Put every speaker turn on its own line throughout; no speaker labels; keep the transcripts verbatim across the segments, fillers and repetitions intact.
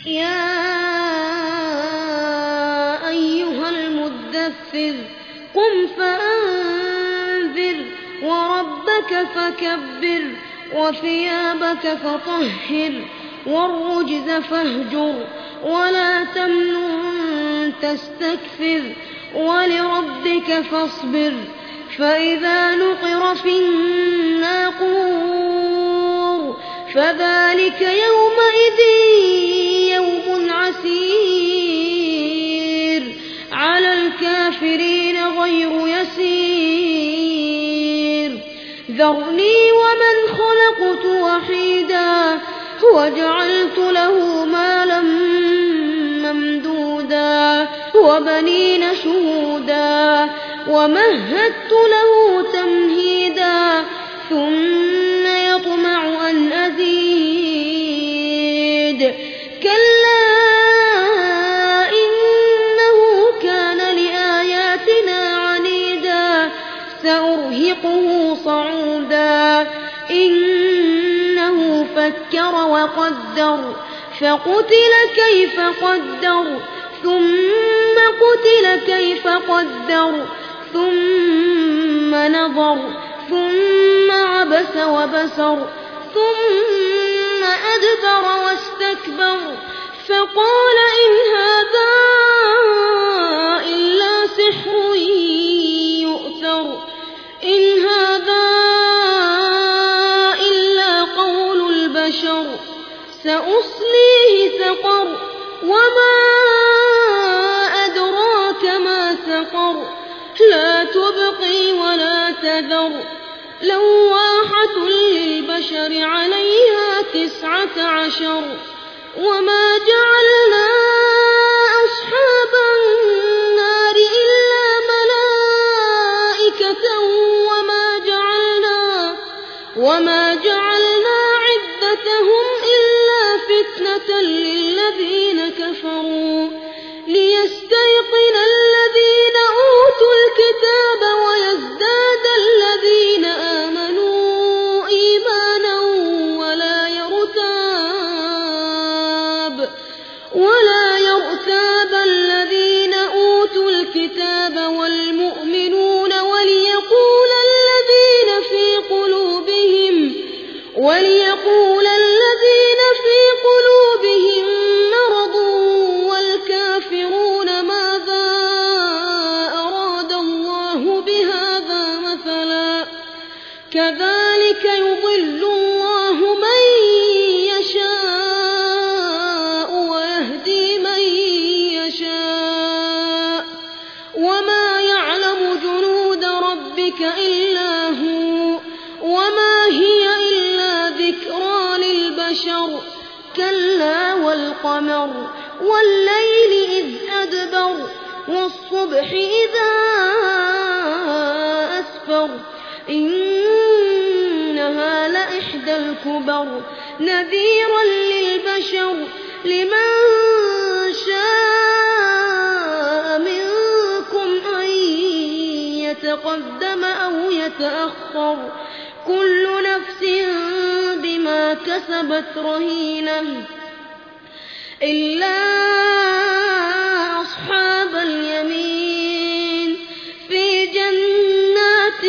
يا أيها المدثر قم فأنذر وربك فكبر وثيابك فطهر والرجز فاهجر ولا تمنن تستكثر ولربك فاصبر فإذا نقر في الناقور فذلك يومئذ يوم عسير على الكافرين غير يسير ذرني ومن خلقت وحيدا وجعلت له مالا ممدودا وبنين شهودا ومهدت له تمهيدا ثم يطمع أن أزيد كلا إنه كان لآياتنا عنيدا سأرهقه صعودا إنه فكر وقدر فقتل كيف قدر ثم قتل كيف قدر ثم نظر ثم عبس وبسر ثم أدبر واستكبر فقال إن هذا إلا سحر يؤثر إن هذا إلا قول البشر سأصليه سقر وما أدراك ما سقر لا تبقي ولا تذر لواحة للبشر عليها تسعة عشر وما جعلنا أصحاب النار إلا ملائكة وما جعلنا وما جعلنا عدتهم إلا فتنة للذين كفروا ليستيقن الذين أوتوا الكتاب ويزداد الذين آمنوا إيمانا ولا يرتاب ولا يرتاب الذين أوتوا الكتاب والمؤمنون وليقول الذين في قلوبهم وليقول الذين في قلوبهم مرض والكافرون ماذا أراد الله بهذا مثلا كذلك يضل الله من يشاء ويهدي من يشاء وما يعلم جنود ربك إلا هو وما هي إلا ذكرى للبشر كلا والقمر والليل إذ أدبر والصبح إذا أسفر إنها لإحدى الكبر نذيرا للبشر لمن شاء منكم أن يتقدم أو يتأخر كل نفس بما كسبت رهينة إلا أصحاب اليمين في جنات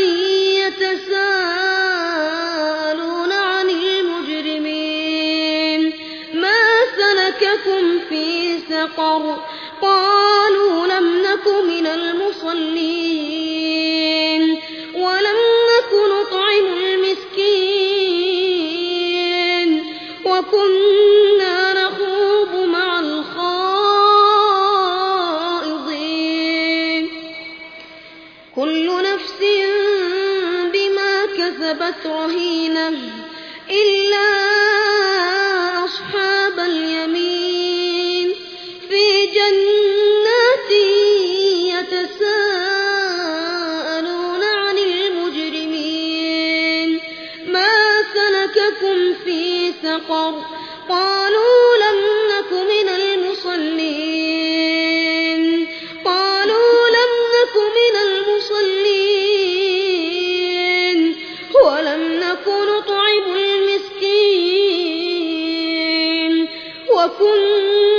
يتساءلون عن المجرمين ما سلككم في سقر قالوا لم نك من المصلين ولم نك نطعم المسكين وكنا نخوض مع الخائضين كل نفس بما كسبت رهينة إلا أصحاب اليمين في جنات يتساءلون عن المجرمين ما سلككم في سقر قالوا لم نك من المصلين قالوا لم نك من المصلين ولم نك نطعم المسكين وكنا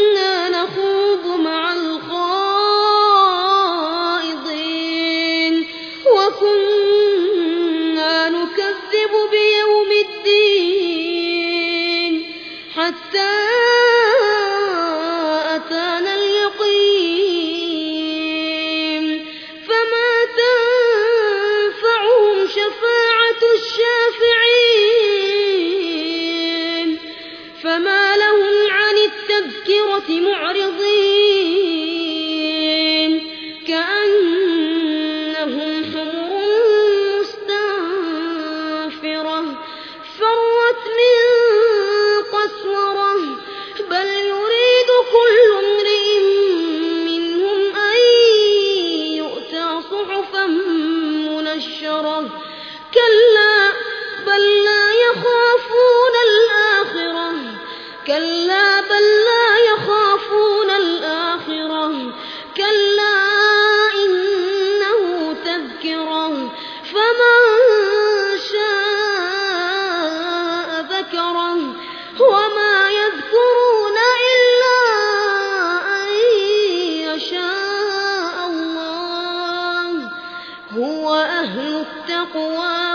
فمن شاء ذكره وما يذكرون إلا أن يشاء الله هو أهل التقوى